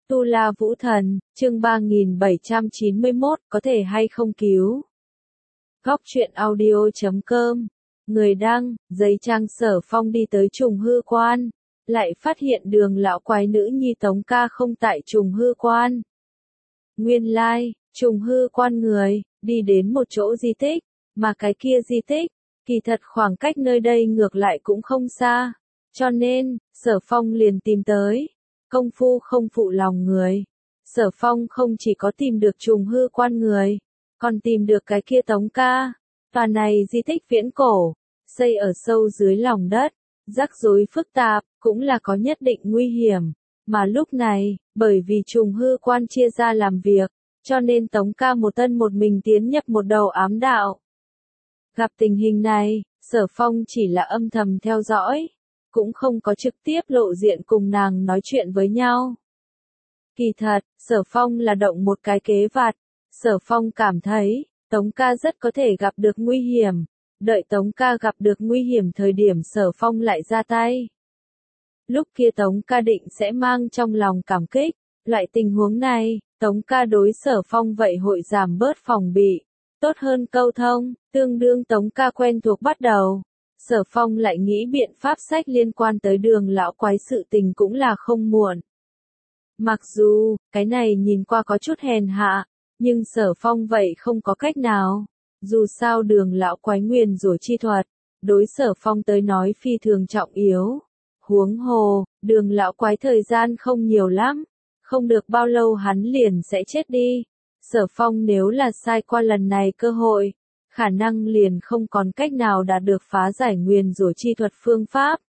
Tu La Vũ Thần, chương 3791, có thể hay không cứu. Góc truyện audio.com. Người đăng, giấy trang Sở Phong đi tới trùng hư quan, lại phát hiện Đường lão quái nữ nhi Tống Ca không tại trùng hư quan. Nguyên lai, trùng hư quan người, đi đến một chỗ di tích, mà cái kia di tích, kỳ thật khoảng cách nơi đây ngược lại cũng không xa, cho nên, Sở Phong liền tìm tới. Công phu không phụ lòng người. Sở Phong không chỉ có tìm được trùng hư quan người, còn tìm được cái kia Tống Ca. Tòa này di tích viễn cổ, xây ở sâu dưới lòng đất, rắc rối phức tạp, cũng là có nhất định nguy hiểm. Mà lúc này, bởi vì trùng hư quan chia ra làm việc, cho nên Tống Ca một thân một mình tiến nhập một đầu ám đạo. Gặp tình hình này, Sở Phong chỉ là âm thầm theo dõi, cũng không có trực tiếp lộ diện cùng nàng nói chuyện với nhau. Kỳ thật, Sở Phong là động một cái kế vặt. Sở Phong cảm thấy, Tống Ca rất có thể gặp được nguy hiểm. Đợi Tống Ca gặp được nguy hiểm thời điểm Sở Phong lại ra tay. Lúc kia Tống Ca định sẽ mang trong lòng cảm kích. Loại tình huống này, Tống Ca đối Sở Phong vậy hội giảm bớt phòng bị. Tốt hơn câu thông, tương đương Tống Ca quen thuộc bắt đầu. Sở Phong lại nghĩ biện pháp sách liên quan tới Đường lão quái sự tình cũng là không muộn. Mặc dù, cái này nhìn qua có chút hèn hạ, nhưng Sở Phong vậy không có cách nào. Dù sao Đường lão quái nguyền rủa chi thuật, đối Sở Phong tới nói phi thường trọng yếu. Huống hồ, Đường lão quái thời gian không nhiều lắm, không được bao lâu hắn liền sẽ chết đi. Sở Phong nếu là sai qua lần này cơ hội, khả năng liền không còn cách nào đạt được phá giải nguyền rủa chi thuật phương pháp.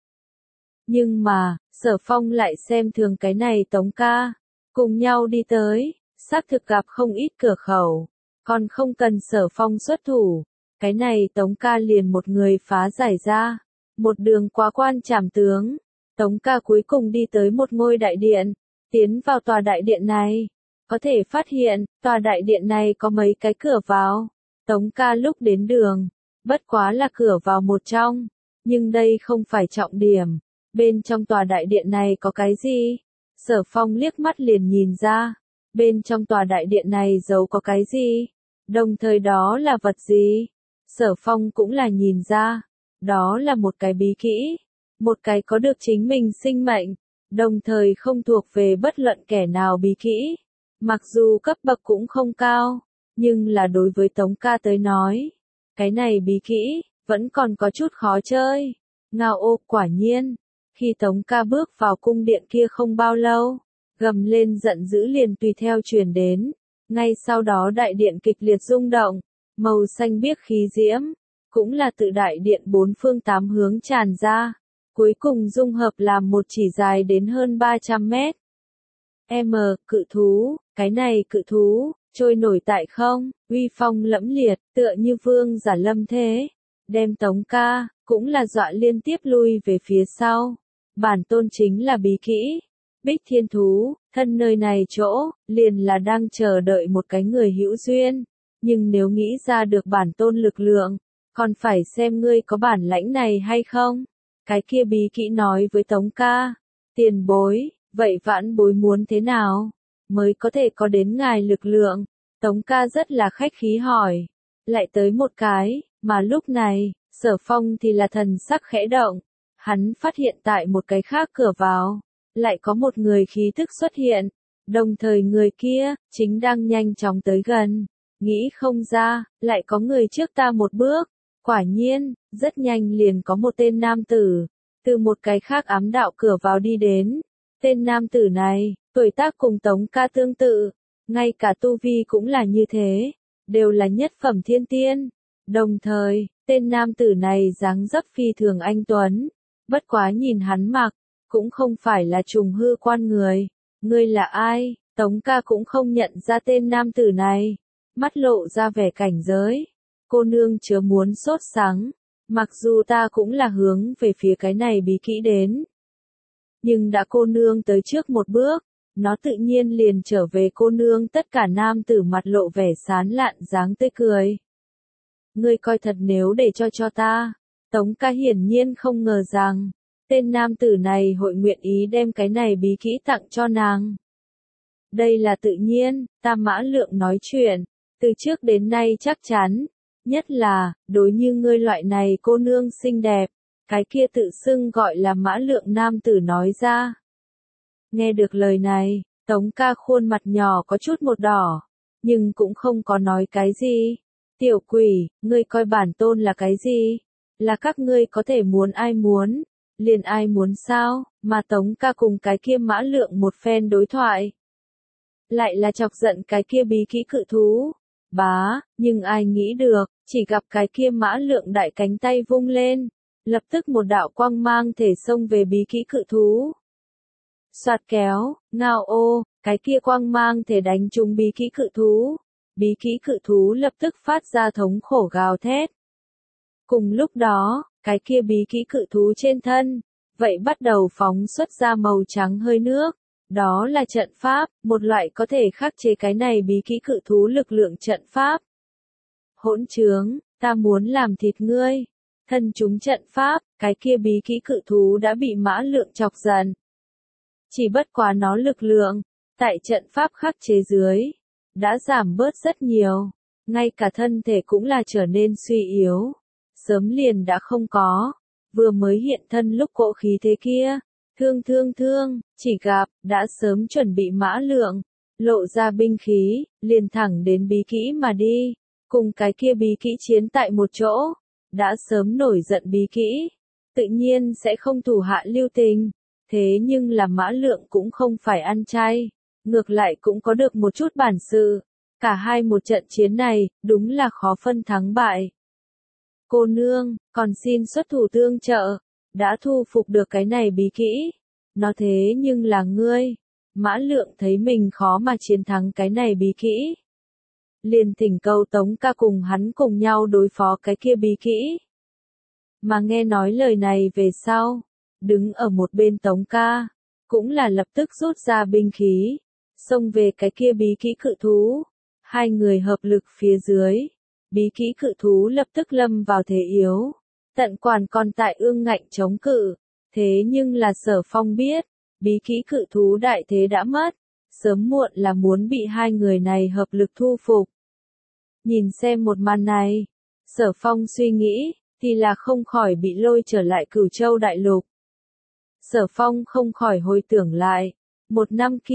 Nhưng mà, Sở Phong lại xem thường cái này Tống Ca, cùng nhau đi tới, xác thực gặp không ít cửa khẩu, còn không cần Sở Phong xuất thủ, cái này Tống Ca liền một người phá giải ra, một đường qua quan trảm tướng, Tống Ca cuối cùng đi tới một ngôi đại điện, tiến vào tòa đại điện này, có thể phát hiện, tòa đại điện này có mấy cái cửa vào. Tống Ca lúc đến đường, bất quá là cửa vào một trong, nhưng đây không phải trọng điểm. Bên trong tòa đại điện này có cái gì? Sở Phong liếc mắt liền nhìn ra, bên trong tòa đại điện này giấu có cái gì? Đồng thời đó là vật gì? Sở Phong cũng là nhìn ra, đó là một cái bí kỹ, một cái có được chính mình sinh mệnh, đồng thời không thuộc về bất luận kẻ nào bí kỹ. Mặc dù cấp bậc cũng không cao, nhưng là đối với Tống Ca tới nói, cái này bí kỹ, vẫn còn có chút khó chơi. Ngao ô, quả nhiên, khi Tống Ca bước vào cung điện kia không bao lâu, gầm lên giận dữ liền tùy theo truyền đến, ngay sau đó đại điện kịch liệt rung động, màu xanh biếc khí diễm, cũng là từ đại điện bốn phương tám hướng tràn ra, cuối cùng dung hợp làm một chỉ dài đến hơn 300 mét. Cự thú, cái này cự thú, trôi nổi tại không, uy phong lẫm liệt, tựa như vương giả lâm thế, đem Tống Ca, cũng là dọa liên tiếp lui về phía sau. Bản tôn chính là bí kỹ, Bích Thiên Thú, thân nơi này chỗ, liền là đang chờ đợi một cái người hữu duyên, nhưng nếu nghĩ ra được bản tôn lực lượng, còn phải xem ngươi có bản lãnh này hay không. Cái kia bí kỹ nói với Tống Ca, tiền bối, vậy vãn bối muốn thế nào, mới có thể có đến ngài lực lượng? Tống Ca rất là khách khí hỏi, lại tới một cái, mà lúc này, Sở Phong thì là thần sắc khẽ động, hắn phát hiện tại một cái khác cửa vào, lại có một người khí thức xuất hiện, đồng thời người kia, chính đang nhanh chóng tới gần, nghĩ không ra, lại có người trước ta một bước, quả nhiên, rất nhanh liền có một tên nam tử, từ một cái khác ám đạo cửa vào đi đến. Tên nam tử này, tuổi tác cùng Tống Ca tương tự, ngay cả tu vi cũng là như thế, đều là nhất phẩm thiên tiên. Đồng thời, tên nam tử này dáng dấp phi thường anh tuấn, bất quá nhìn hắn mặc, cũng không phải là trùng hư quan người. Ngươi là ai? Tống Ca cũng không nhận ra tên nam tử này, mắt lộ ra vẻ cảnh giới. Cô nương chớ muốn sốt sắng, mặc dù ta cũng là hướng về phía cái này bí kỹ đến. Nhưng đã cô nương tới trước một bước, nó tự nhiên liền trở về cô nương. Tất cả nam tử mặt lộ vẻ sán lạn dáng tươi cười. Ngươi coi thật nếu để cho ta. Tống Ca hiển nhiên không ngờ rằng, tên nam tử này hội nguyện ý đem cái này bí kỹ tặng cho nàng. Đây là tự nhiên, ta Mã Lượng nói chuyện, từ trước đến nay chắc chắn, nhất là, đối như ngươi loại này cô nương xinh đẹp, cái kia tự xưng gọi là Mã Lượng nam tử nói ra. Nghe được lời này, Tống ca khuôn mặt nhỏ có chút một đỏ, nhưng cũng không có nói cái gì. Tiểu quỷ, ngươi coi bản tôn là cái gì? Là các ngươi có thể muốn ai muốn, liền ai muốn sao, mà Tống ca cùng cái kia Mã Lượng một phen đối thoại. Lại là chọc giận cái kia bí kỹ cự thú. Bá, nhưng ai nghĩ được, chỉ gặp cái kia Mã Lượng đại cánh tay vung lên, lập tức một đạo quang mang thể xông về bí kỹ cự thú. Soạt kéo, ngao ô, cái kia quang mang thể đánh trúng bí kỹ cự thú. Bí kỹ cự thú lập tức phát ra thống khổ gào thét. Cùng lúc đó, cái kia bí kỹ cự thú trên thân, vậy bắt đầu phóng xuất ra màu trắng hơi nước. Đó là trận pháp, một loại có thể khắc chế cái này bí kỹ cự thú lực lượng trận pháp. Hỗn trướng, ta muốn làm thịt ngươi. Thân chúng trận pháp, cái kia bí kỹ cự thú đã bị Mã Lượng chọc giận. Chỉ bất quá nó lực lượng, tại trận pháp khắc chế dưới, đã giảm bớt rất nhiều, ngay cả thân thể cũng là trở nên suy yếu, sớm liền đã không có, vừa mới hiện thân lúc cỗ khí thế kia, thương, chỉ gặp, đã sớm chuẩn bị Mã Lượng, lộ ra binh khí, liền thẳng đến bí kỹ mà đi, cùng cái kia bí kỹ chiến tại một chỗ, đã sớm nổi giận bí kỹ, tự nhiên sẽ không thủ hạ lưu tình, thế nhưng là Mã Lượng cũng không phải ăn chay, ngược lại cũng có được một chút bản sự. Cả hai một trận chiến này, đúng là khó phân thắng bại. Cô nương, còn xin xuất thủ tương trợ, đã thu phục được cái này bí kỹ. Nó thế nhưng là ngươi. Mã Lượng thấy mình khó mà chiến thắng cái này bí kỹ. Liền thỉnh cầu Tống ca cùng hắn cùng nhau đối phó cái kia bí kỹ. Mà nghe nói lời này về sau, đứng ở một bên Tống ca, cũng là lập tức rút ra binh khí, xông về cái kia bí kỹ cự thú. Hai người hợp lực phía dưới, bí kỹ cự thú lập tức lâm vào thế yếu, tận quản còn tại ương ngạnh chống cự, thế nhưng là Sở Phong biết, bí kỹ cự thú đại thế đã mất, sớm muộn là muốn bị hai người này hợp lực thu phục. Nhìn xem một màn này, Sở Phong suy nghĩ, thì là không khỏi bị lôi trở lại Cửu Châu đại lục. Sở Phong không khỏi hồi tưởng lại. Một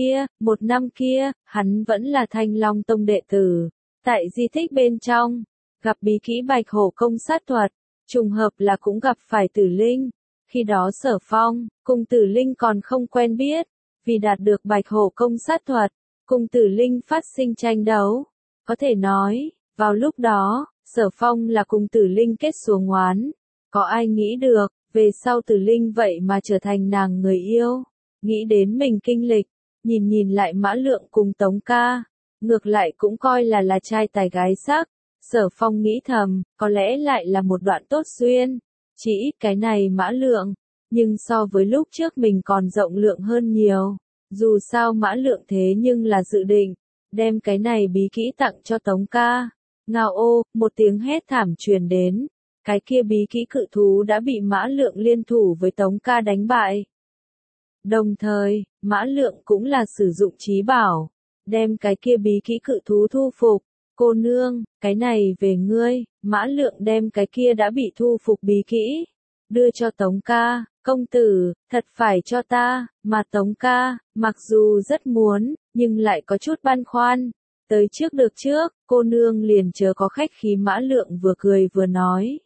năm kia, hắn vẫn là Thanh Long Tông đệ tử, tại di tích bên trong, gặp bí kỹ Bạch Hổ công sát thuật, trùng hợp là cũng gặp phải Tử Linh. Khi đó Sở Phong, cùng Tử Linh còn không quen biết, vì đạt được Bạch Hổ công sát thuật, cùng Tử Linh phát sinh tranh đấu. Có thể nói, vào lúc đó, Sở Phong là cùng Tử Linh kết xuống oán. Có ai nghĩ được, về sau Tử Linh vậy mà trở thành nàng người yêu. Nghĩ đến mình kinh lịch, nhìn lại Mã Lượng cùng Tống ca, ngược lại cũng coi là trai tài gái sắc. Sở Phong nghĩ thầm, có lẽ lại là một đoạn tốt duyên, chỉ ít cái này Mã Lượng, nhưng so với lúc trước mình còn rộng lượng hơn nhiều. Dù sao Mã Lượng thế nhưng là dự định, đem cái này bí kỹ tặng cho Tống ca. Ngao ô, một tiếng hét thảm truyền đến, cái kia bí kỹ cự thú đã bị Mã Lượng liên thủ với Tống ca đánh bại. Đồng thời, Mã Lượng cũng là sử dụng trí bảo, đem cái kia bí kỹ cự thú thu phục. Cô nương, cái này về ngươi. Mã Lượng đem cái kia đã bị thu phục bí kỹ, đưa cho Tống ca. Công tử, thật phải cho ta. Mà Tống ca, mặc dù rất muốn, nhưng lại có chút băn khoăn. Tới trước được trước, cô nương liền chớ có khách khí. Mã Lượng vừa cười vừa nói.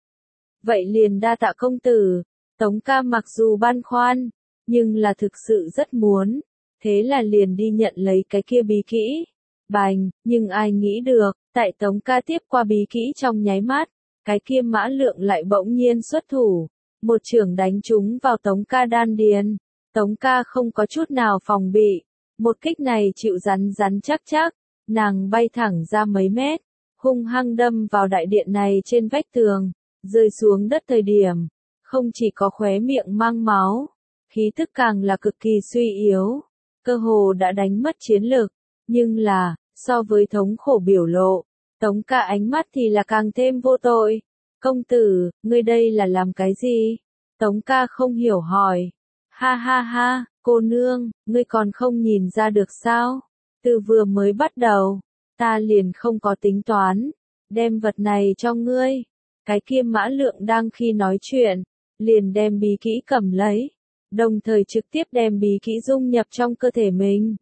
Vậy liền đa tạ công tử. Tống ca mặc dù băn khoăn, nhưng là thực sự rất muốn, thế là liền đi nhận lấy cái kia bí kỹ. Bành, nhưng ai nghĩ được, tại Tống ca tiếp qua bí kỹ trong nháy mắt, cái kia Mã Lượng lại bỗng nhiên xuất thủ, một chưởng đánh trúng vào Tống ca đan điền. Tống ca không có chút nào phòng bị, một kích này chịu rắn chắc, nàng bay thẳng ra mấy mét, hung hăng đâm vào đại điện này trên vách tường, rơi xuống đất thời điểm, không chỉ có khóe miệng mang máu, khí tức càng là cực kỳ suy yếu, cơ hồ đã đánh mất chiến lực, nhưng là, so với thống khổ biểu lộ, Tống ca ánh mắt thì là càng thêm vô tội. Công tử, ngươi đây là làm cái gì? Tống ca không hiểu hỏi. Ha, Cô nương, ngươi còn không nhìn ra được sao? Từ vừa mới bắt đầu, ta liền không có tính toán, đem vật này cho ngươi. Cái kia Mã Lượng đang khi nói chuyện, liền đem bí kỹ cầm lấy, đồng thời trực tiếp đem bí kỹ dung nhập trong cơ thể mình.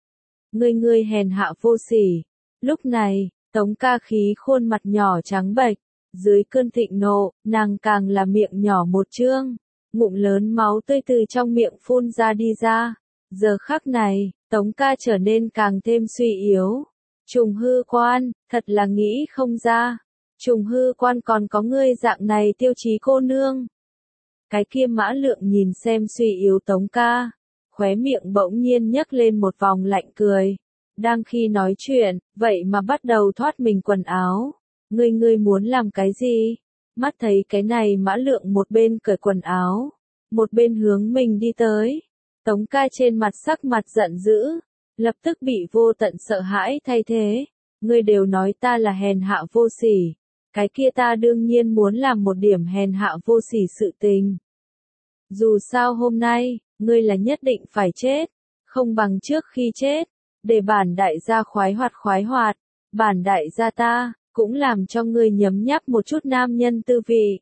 Ngươi hèn hạ vô sỉ. Lúc này, Tống Ca khí khuôn mặt nhỏ trắng bệch, dưới cơn thịnh nộ, nàng càng là miệng nhỏ một trương, ngụm lớn máu tươi từ trong miệng phun ra đi ra. Giờ khắc này, Tống Ca trở nên càng thêm suy yếu. Trùng hư quan, thật là nghĩ không ra. Trùng hư quan còn có ngươi dạng này tiêu chí cô nương. Cái kia Mã Lượng nhìn xem suy yếu Tống Ca, khóe miệng bỗng nhiên nhấc lên một vòng lạnh cười. Đang khi nói chuyện, vậy mà bắt đầu thoát mình quần áo. Ngươi muốn làm cái gì? Mắt thấy cái này Mã Lượng một bên cởi quần áo, một bên hướng mình đi tới. Tống Ca trên mặt sắc mặt giận dữ, lập tức bị vô tận sợ hãi thay thế. Ngươi đều nói ta là hèn hạ vô sỉ, cái kia ta đương nhiên muốn làm một điểm hèn hạ vô sỉ sự tình. Dù sao hôm nay, ngươi là nhất định phải chết, không bằng trước khi chết, để bản đại gia khoái hoạt, bản đại gia ta, cũng làm cho ngươi nhấm nháp một chút nam nhân tư vị.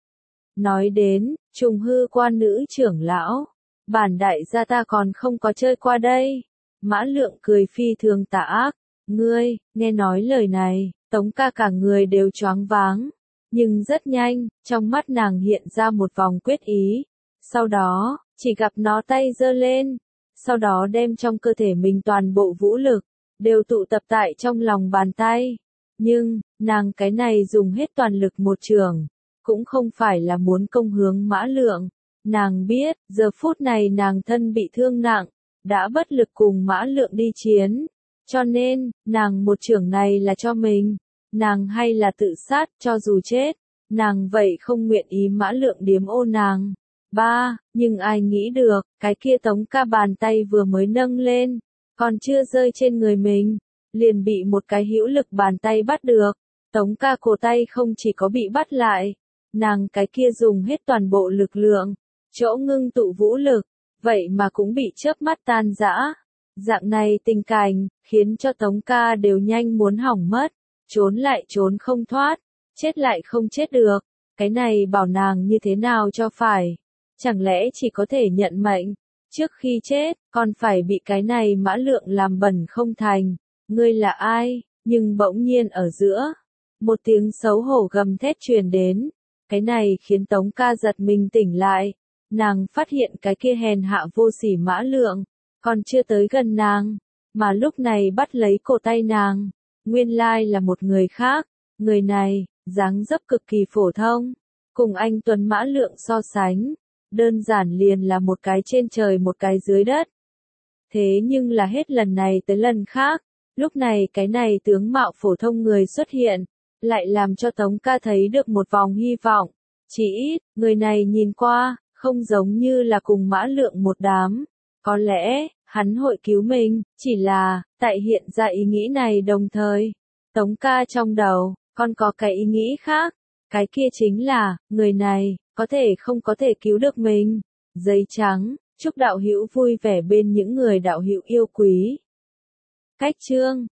Nói đến, trùng hư quan nữ trưởng lão, bản đại gia ta còn không có chơi qua đây. Mã Lượng cười phi thường tà ác, ngươi, nghe nói lời này, Tống Ca cả người đều choáng váng, nhưng rất nhanh, trong mắt nàng hiện ra một vòng quyết ý, sau đó, chỉ gặp nó tay giơ lên, sau đó đem trong cơ thể mình toàn bộ vũ lực, đều tụ tập tại trong lòng bàn tay. Nhưng, nàng cái này dùng hết toàn lực một trường, cũng không phải là muốn công hướng Mã Lượng. Nàng biết, giờ phút này nàng thân bị thương nặng, đã bất lực cùng Mã Lượng đi chiến. Cho nên, nàng một trường này là cho mình. Nàng hay là tự sát, cho dù chết, nàng vậy không nguyện ý Mã Lượng điếm ô nàng. Nhưng ai nghĩ được, cái kia Tống Ca bàn tay vừa mới nâng lên, còn chưa rơi trên người mình, liền bị một cái hữu lực bàn tay bắt được. Tống Ca cổ tay không chỉ có bị bắt lại, nàng cái kia dùng hết toàn bộ lực lượng, chỗ ngưng tụ vũ lực, vậy mà cũng bị chớp mắt tan rã. Dạng này tình cảnh, khiến cho Tống Ca đều nhanh muốn hỏng mất, trốn lại trốn không thoát, chết lại không chết được, cái này bảo nàng như thế nào cho phải, chẳng lẽ chỉ có thể nhận mệnh, trước khi chết, còn phải bị cái này Mã Lượng làm bẩn không thành, ngươi là ai, nhưng bỗng nhiên ở giữa, một tiếng xấu hổ gầm thét truyền đến, cái này khiến Tống Ca giật mình tỉnh lại, nàng phát hiện cái kia hèn hạ vô sỉ Mã Lượng, còn chưa tới gần nàng, mà lúc này bắt lấy cổ tay nàng, nguyên lai là một người khác, người này, dáng dấp cực kỳ phổ thông, cùng anh Tuấn Mã Lượng so sánh, đơn giản liền là một cái trên trời một cái dưới đất. Thế nhưng là hết lần này tới lần khác, lúc này cái này tướng mạo phổ thông người xuất hiện, lại làm cho Tống Ca thấy được một vòng hy vọng, chỉ ít, người này nhìn qua, không giống như là cùng Mã Lượng một đám, có lẽ, hắn hội cứu mình, chỉ là, tại hiện ra ý nghĩ này đồng thời, Tống Ca trong đầu, còn có cái ý nghĩ khác, cái kia chính là, người này, có thể không có thể cứu được mình. Giấy trắng, chúc đạo hữu vui vẻ bên những người đạo hữu yêu quý. Cách chương